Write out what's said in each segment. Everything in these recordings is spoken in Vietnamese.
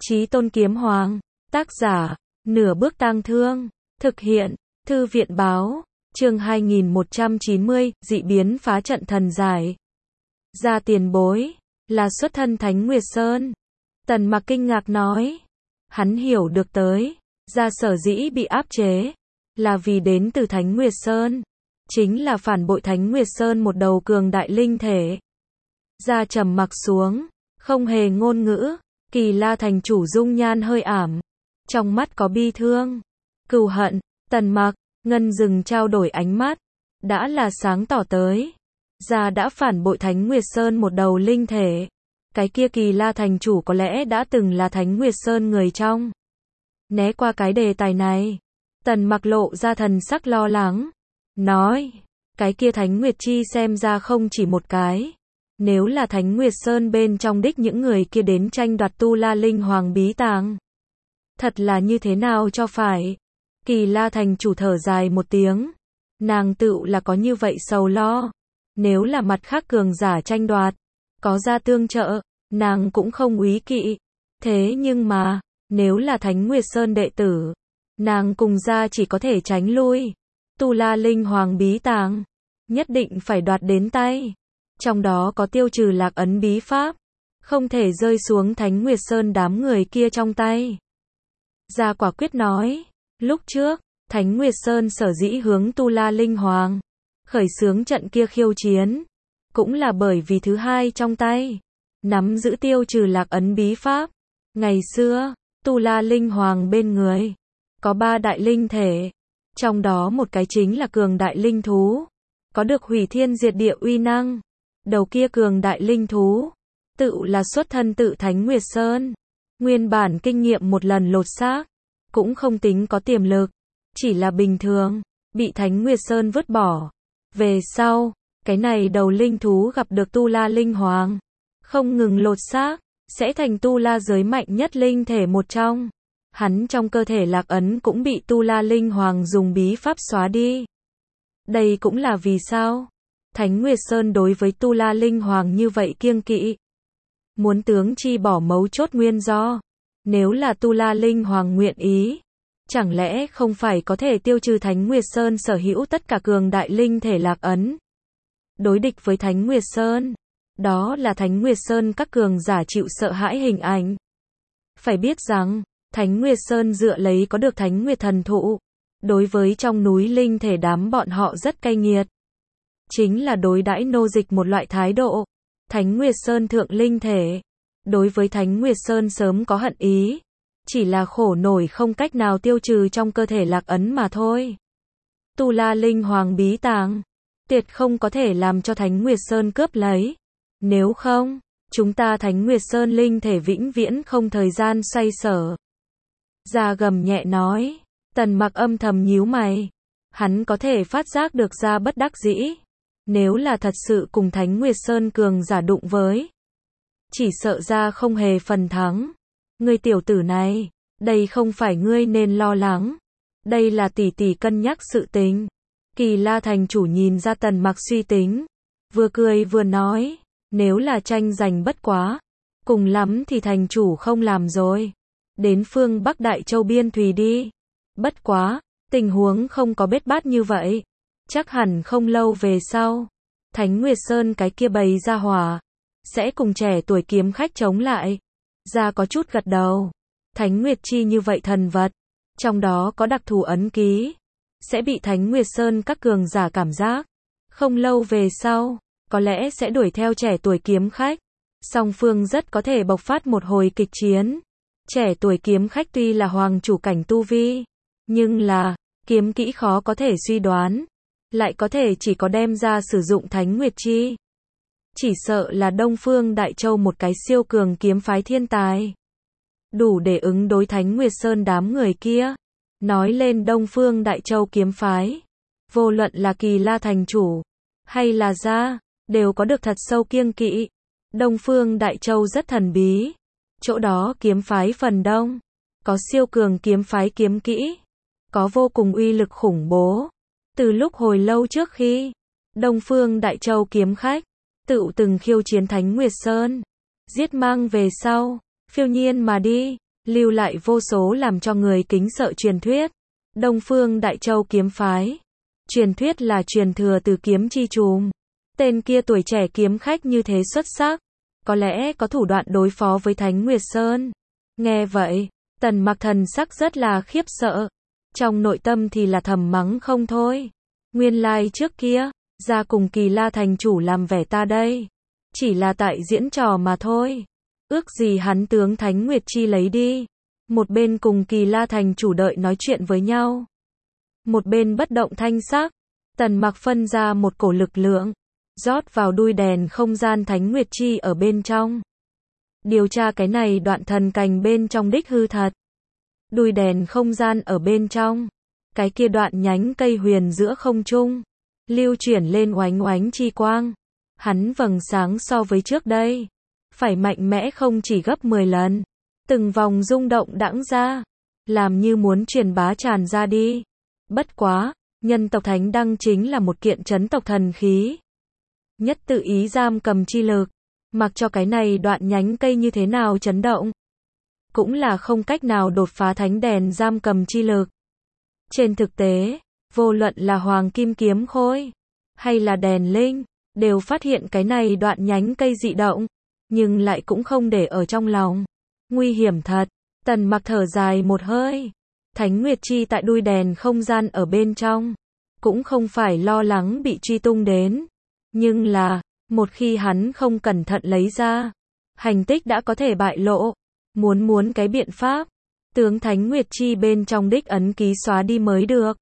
Chí Tôn Kiếm Hoàng. Tác giả, Nửa Bước Tang Thương. Thực hiện, Thư viện Báo. Chương 2190, dị biến phá trận thần giải. Gia tiền bối, là xuất thân Thánh Nguyệt Sơn. Tần Mặc kinh ngạc nói. Hắn hiểu được tới, gia sở dĩ bị áp chế, là vì đến từ Thánh Nguyệt Sơn. Chính là phản bội Thánh Nguyệt Sơn một đầu cường đại linh thể. Gia trầm mặc xuống, không hề ngôn ngữ. Kỳ La thành chủ dung nhan hơi ảm, trong mắt có bi thương, cừu hận. Tần Mặc, Ngân dừng trao đổi ánh mắt, đã là sáng tỏ tới. Gia đã phản bội Thánh Nguyệt Sơn một đầu linh thể. Cái kia Kỳ La thành chủ có lẽ đã từng là Thánh Nguyệt Sơn người trong. Né qua cái đề tài này, Tần Mặc lộ ra thần sắc lo lắng, nói, cái kia Thánh Nguyệt Chi xem ra không chỉ một cái. Nếu là Thánh Nguyệt Sơn bên trong đích những người kia đến tranh đoạt Tu La Linh Hoàng bí tàng, thật là như thế nào cho phải. Kỳ La thành chủ thở dài một tiếng, nàng tựu là có như vậy sầu lo. Nếu là mặt khác cường giả tranh đoạt, có gia tương trợ, nàng cũng không úy kỵ. Thế nhưng mà, nếu là Thánh Nguyệt Sơn đệ tử, nàng cùng gia chỉ có thể tránh lui. Tu La Linh Hoàng bí tàng, nhất định phải đoạt đến tay. Trong đó có tiêu trừ lạc ấn bí pháp, không thể rơi xuống Thánh Nguyệt Sơn đám người kia trong tay. Gia quả quyết nói, lúc trước, Thánh Nguyệt Sơn sở dĩ hướng Tu La Linh Hoàng khởi xướng trận kia khiêu chiến, cũng là bởi vì thứ hai trong tay nắm giữ tiêu trừ lạc ấn bí pháp. Ngày xưa, Tu La Linh Hoàng bên người có 3 đại linh thể, trong đó một cái chính là cường đại linh thú, có được hủy thiên diệt địa uy năng. Đầu kia cường đại linh thú, tự là xuất thân tự Thánh Nguyệt Sơn. Nguyên bản kinh nghiệm một lần lột xác, cũng không tính có tiềm lực, chỉ là bình thường, bị Thánh Nguyệt Sơn vứt bỏ. Về sau, cái này đầu linh thú gặp được Tu La Linh Hoàng, không ngừng lột xác, sẽ thành Tu La giới mạnh nhất linh thể một trong. Hắn trong cơ thể lạc ấn cũng bị Tu La Linh Hoàng dùng bí pháp xóa đi. Đây cũng là vì sao Thánh Nguyệt Sơn đối với Tu La Linh Hoàng như vậy kiêng kỵ. Muốn tướng chi bỏ mấu chốt nguyên do. Nếu là Tu La Linh Hoàng nguyện ý, chẳng lẽ không phải có thể tiêu trừ Thánh Nguyệt Sơn sở hữu tất cả cường đại linh thể lạc ấn. Đối địch với Thánh Nguyệt Sơn, đó là Thánh Nguyệt Sơn các cường giả chịu sợ hãi hình ảnh. Phải biết rằng, Thánh Nguyệt Sơn dựa lấy có được Thánh Nguyệt thần thụ, đối với trong núi linh thể đám bọn họ rất cay nghiệt. Chính là đối đãi nô dịch một loại thái độ. Thánh Nguyệt Sơn thượng linh thể, đối với Thánh Nguyệt Sơn sớm có hận ý, chỉ là khổ nổi không cách nào tiêu trừ trong cơ thể lạc ấn mà thôi. Tu La Linh Hoàng bí tàng, tuyệt không có thể làm cho Thánh Nguyệt Sơn cướp lấy. Nếu không, chúng ta Thánh Nguyệt Sơn linh thể vĩnh viễn không thời gian xoay sở. Gia gầm nhẹ nói. Tần Mặc âm thầm nhíu mày, hắn có thể phát giác được Gia bất đắc dĩ. Nếu là thật sự cùng Thánh Nguyệt Sơn cường giả đụng với, chỉ sợ Gia không hề phần thắng. Ngươi tiểu tử này, đây không phải ngươi nên lo lắng, đây là tỷ tỷ cân nhắc sự tình. Kỳ La thành chủ nhìn ra Tần Mặc suy tính, vừa cười vừa nói, nếu là tranh giành bất quá, cùng lắm thì thành chủ không làm rồi, đến phương Bắc Đại Châu biên thùy đi. Bất quá, tình huống không có bết bát như vậy. Chắc hẳn không lâu về sau, Thánh Nguyệt Sơn cái kia bầy ra hỏa, sẽ cùng trẻ tuổi kiếm khách chống lại. Gia có chút gật đầu. Thánh Nguyệt Chi như vậy thần vật, trong đó có đặc thù ấn ký, sẽ bị Thánh Nguyệt Sơn các cường giả cảm giác. Không lâu về sau, có lẽ sẽ đuổi theo trẻ tuổi kiếm khách. Song phương rất có thể bộc phát một hồi kịch chiến. Trẻ tuổi kiếm khách tuy là hoàng chủ cảnh tu vi, nhưng là, kiếm kỹ khó có thể suy đoán, lại có thể chỉ có đem ra sử dụng Thánh Nguyệt Chi. Chỉ sợ là Đông Phương Đại Châu một cái siêu cường kiếm phái thiên tài, đủ để ứng đối Thánh Nguyệt Sơn đám người kia. Nói lên Đông Phương Đại Châu kiếm phái, vô luận là Kỳ La thành chủ, hay là Gia, đều có được thật sâu kiêng kỵ. Đông Phương Đại Châu rất thần bí, chỗ đó kiếm phái phần đông, có siêu cường kiếm phái kiếm kỹ, có vô cùng uy lực khủng bố. Từ lúc hồi lâu trước khi Đông Phương Đại Châu kiếm khách tự từng khiêu chiến Thánh Nguyệt Sơn, giết mang về sau, phiêu nhiên mà đi. lưu lại vô số làm cho người kính sợ truyền thuyết. Đông Phương Đại Châu kiếm phái. Truyền thuyết là truyền thừa từ kiếm chi trùm. Tên kia tuổi trẻ kiếm khách như thế xuất sắc, có lẽ có thủ đoạn đối phó với Thánh Nguyệt Sơn. Nghe vậy, Tần Mặc thần sắc rất là khiếp sợ. Trong nội tâm thì là thầm mắng không thôi. Nguyên lai trước kia, ra cùng Kỳ La thành chủ làm vẻ ta đây. Chỉ là tại diễn trò mà thôi. Ước gì hắn tướng Thánh Nguyệt Chi lấy đi. Một bên cùng Kỳ La thành chủ đợi nói chuyện với nhau. Một bên bất động thanh sắc. Tần Mặc phân ra một cổ lực lượng, rót vào đuôi đèn không gian Thánh Nguyệt Chi ở bên trong. Điều tra cái này đoạn thần cành bên trong đích hư thật. Đuôi đèn không gian ở bên trong. Cái kia đoạn nhánh cây huyền giữa không trung. Lưu chuyển lên oánh oánh chi quang. Hắn vầng sáng so với trước đây. Phải mạnh mẽ không chỉ gấp 10 lần. Từng vòng rung động đãng ra. Làm như muốn truyền bá tràn ra đi. Bất quá, nhân tộc Thánh Đăng chính là một kiện chấn tộc thần khí. Nhất tự ý giam cầm chi lực. Mặc cho cái này đoạn nhánh cây như thế nào chấn động. Cũng là không cách nào đột phá thánh đèn giam cầm chi lực. Trên thực tế, vô luận là Hoàng Kim Kiếm Khôi, hay là đèn linh, đều phát hiện cái này đoạn nhánh cây dị động, nhưng lại cũng không để ở trong lòng. Nguy hiểm thật, Tần Mặc thở dài một hơi. Thánh Nguyệt Chi tại đuôi đèn không gian ở bên trong, cũng không phải lo lắng bị truy tung đến. Nhưng là, một khi hắn không cẩn thận lấy ra, hành tích đã có thể bại lộ. Muốn cái biện pháp, tướng Thánh Nguyệt Chi bên trong đích ấn ký xóa đi mới được.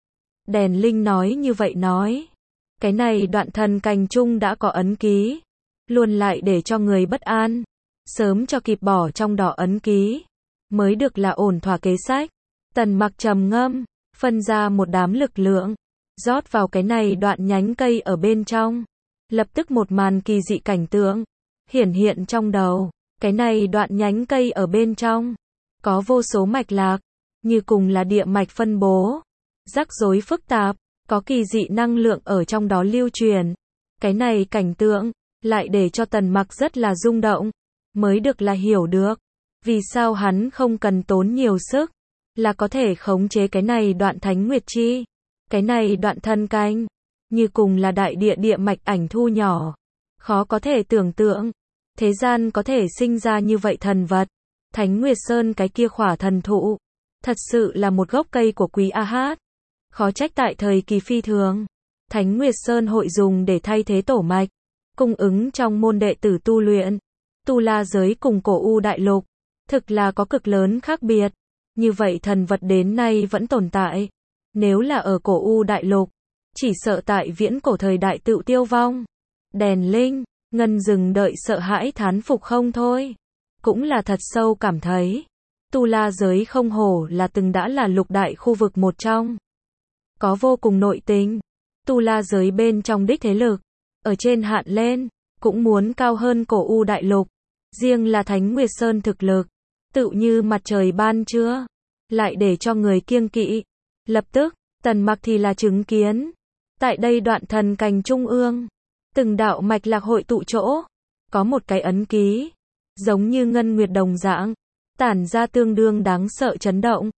Đèn linh nói như vậy nói. Cái này đoạn thần cành chung đã có ấn ký. Luôn lại để cho người bất an. Sớm cho kịp bỏ trong đỏ ấn ký. Mới được là ổn thỏa kế sách. Tần Mặc trầm ngâm, phân ra một đám lực lượng. Rót vào cái này đoạn nhánh cây ở bên trong. Lập tức một màn kỳ dị cảnh tượng. Hiển hiện trong đầu. Cái này đoạn nhánh cây ở bên trong. Có vô số mạch lạc. Như cùng là địa mạch phân bố. Rắc rối phức tạp. Có kỳ dị năng lượng ở trong đó lưu truyền. Cái này cảnh tượng. Lại để cho Tần Mặc rất là rung động. Mới được là hiểu được. Vì sao hắn không cần tốn nhiều sức. Là có thể khống chế cái này đoạn Thánh Nguyệt Chi. Cái này đoạn thân canh. Như cùng là đại địa địa mạch ảnh thu nhỏ. Khó có thể tưởng tượng. Thế gian có thể sinh ra như vậy thần vật. Thánh Nguyệt Sơn cái kia khỏa thần thụ. Thật sự là một gốc cây của quý A Hát. Khó trách tại thời kỳ phi thường. Thánh Nguyệt Sơn hội dùng để thay thế tổ mạch. Cung ứng trong môn đệ tử tu luyện. Tu La giới cùng cổ U đại lục. Thực là có cực lớn khác biệt. Như vậy thần vật đến nay vẫn tồn tại. Nếu là ở cổ U đại lục. Chỉ sợ tại viễn cổ thời đại tự tiêu vong. Đèn linh. Ngân Dừng đợi sợ hãi thán phục không thôi. Cũng là thật sâu cảm thấy. Tu La giới không hổ là từng đã là lục đại khu vực một trong. Có vô cùng nội tình. Tu La giới bên trong đích thế lực. Ở trên hạn lên. Cũng muốn cao hơn cổ U đại lục. Riêng là Thánh Nguyệt Sơn thực lực. Tự như mặt trời ban trưa. Lại để cho người kiêng kỵ. Lập tức, Tần Mặc thì là chứng kiến. Tại đây đoạn thần cành trung ương. Từng đạo mạch lạc hội tụ chỗ. Có một cái ấn ký. Giống như ngân nguyệt đồng dạng. Tản ra tương đương đáng sợ chấn động.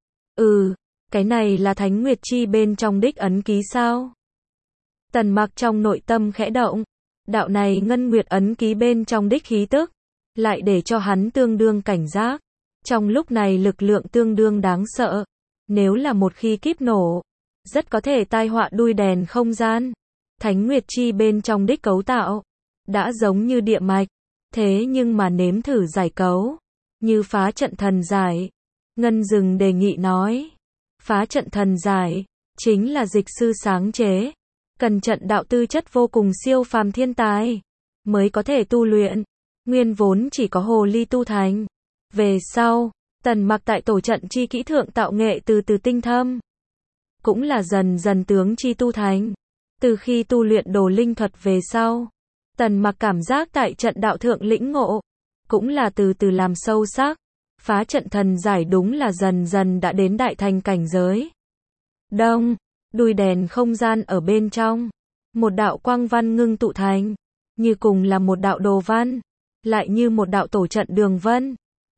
Cái này là Thánh Nguyệt Chi bên trong đích ấn ký sao? Tần Mặc trong nội tâm khẽ động. Đạo này ngân nguyệt ấn ký bên trong đích khí tức. Lại để cho hắn tương đương cảnh giác. Trong lúc này lực lượng tương đương đáng sợ. Nếu là một khi kíp nổ. Rất có thể tai họa đuôi đèn không gian. Thánh Nguyệt Chi bên trong đích cấu tạo. Đã giống như địa mạch. Thế nhưng mà nếm thử giải cấu. Như phá trận thần giải. Ngân Dừng đề nghị nói. Phá trận thần giải. Chính là dịch sư sáng chế. Cần trận đạo tư chất vô cùng siêu phàm thiên tài. Mới có thể tu luyện. Nguyên vốn chỉ có hồ ly tu thành. Về sau. Tần Mặc tại tổ trận chi kỹ thượng tạo nghệ từ từ tinh thâm. Cũng là dần dần tướng chi tu thành. Từ khi tu luyện đồ linh thuật về sau. Tần Mặc cảm giác tại trận đạo thượng lĩnh ngộ. Cũng là từ từ làm sâu sắc. Phá trận thần giải đúng là dần dần đã đến đại thành cảnh giới. Đông. Đuôi đèn không gian ở bên trong. Một đạo quang văn ngưng tụ thành. Như cùng là một đạo đồ văn. Lại như một đạo tổ trận đường vân.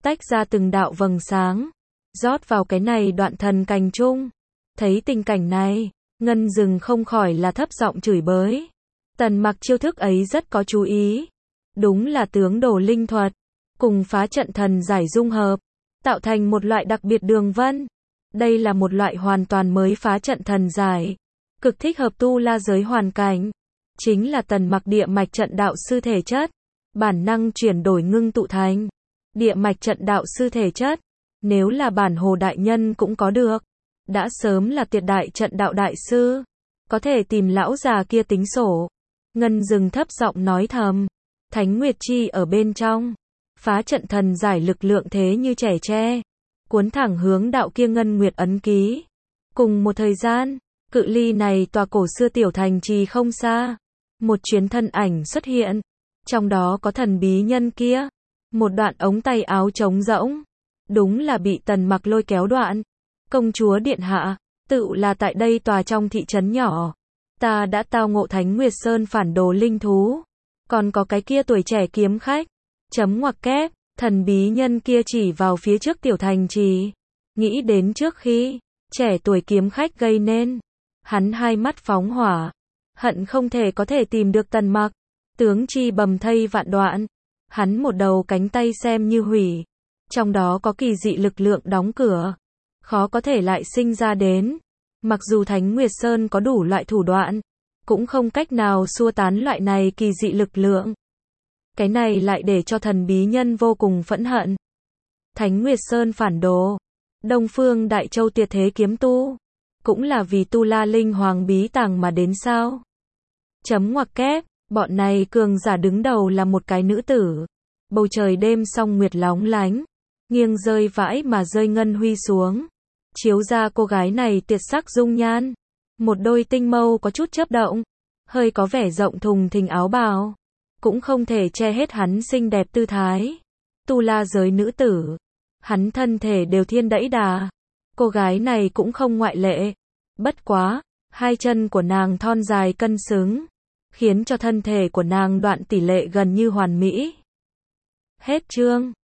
tách ra từng đạo vầng sáng, rót vào cái này đoạn thần cành chung. Thấy tình cảnh này, Ngân Dừng không khỏi là thấp giọng chửi bới. Tần Mặc chiêu thức ấy rất có chú ý. Đúng là tướng đồ linh thuật, cùng phá trận thần giải dung hợp, tạo thành một loại đặc biệt đường vân. Đây là một loại hoàn toàn mới phá trận thần giải, cực thích hợp tu la giới hoàn cảnh. Chính là Tần Mặc địa mạch trận đạo sư thể chất, bản năng chuyển đổi ngưng tụ thành địa mạch trận đạo sư thể chất. Nếu là bản Hồ đại nhân cũng có được, đã sớm là tuyệt đại trận đạo đại sư, có thể tìm lão già kia tính sổ. Ngân Dừng thấp giọng nói thầm, Thánh Nguyệt Chi ở bên trong, phá trận thần giải lực lượng thế như trẻ tre, cuốn thẳng hướng đạo kia ngân nguyệt ấn ký. Cùng một thời gian, cự ly này tòa cổ xưa tiểu thành trì không xa, một chuyến thân ảnh xuất hiện, trong đó có thần bí nhân kia, một đoạn ống tay áo trống rỗng, đúng là bị Tần Mặc lôi kéo đoạn. Công chúa điện hạ, tự là tại đây tòa trong thị trấn nhỏ, ta đã tao ngộ Thánh Nguyệt Sơn phản đồ linh thú, còn có cái kia tuổi trẻ kiếm khách. Chấm ngoặc kép, thần bí nhân kia chỉ vào phía trước tiểu thành trì, nghĩ đến trước khi trẻ tuổi kiếm khách gây nên, hắn hai mắt phóng hỏa, hận không thể có thể tìm được Tần Mặc, tướng chi bầm thây vạn đoạn. Hắn một đầu cánh tay xem như hủy, trong đó có kỳ dị lực lượng đóng cửa, khó có thể lại sinh ra đến. Mặc dù Thánh Nguyệt Sơn có đủ loại thủ đoạn, cũng không cách nào xua tán loại này kỳ dị lực lượng. Cái này lại để cho thần bí nhân vô cùng phẫn hận. Thánh Nguyệt Sơn phản đồ, Đông Phương Đại Châu tuyệt thế kiếm tu, cũng là vì tu la linh hoàng bí tàng mà đến sao? Chấm ngoặc kép, bọn này cường giả đứng đầu là một cái nữ tử. Bầu trời đêm song nguyệt lóng lánh, nghiêng rơi vãi mà rơi ngân huy xuống, chiếu ra cô gái này tuyệt sắc dung nhan. Một đôi tinh mâu có chút chớp động, hơi có vẻ rộng thùng thình áo bào, cũng không thể che hết hắn xinh đẹp tư thái. Tu la giới nữ tử, hắn thân thể đều thiên đẫy đà, cô gái này cũng không ngoại lệ. Bất quá, hai chân của nàng thon dài cân xứng, khiến cho thân thể của nàng đoạn tỷ lệ gần như hoàn mỹ. Hết chương.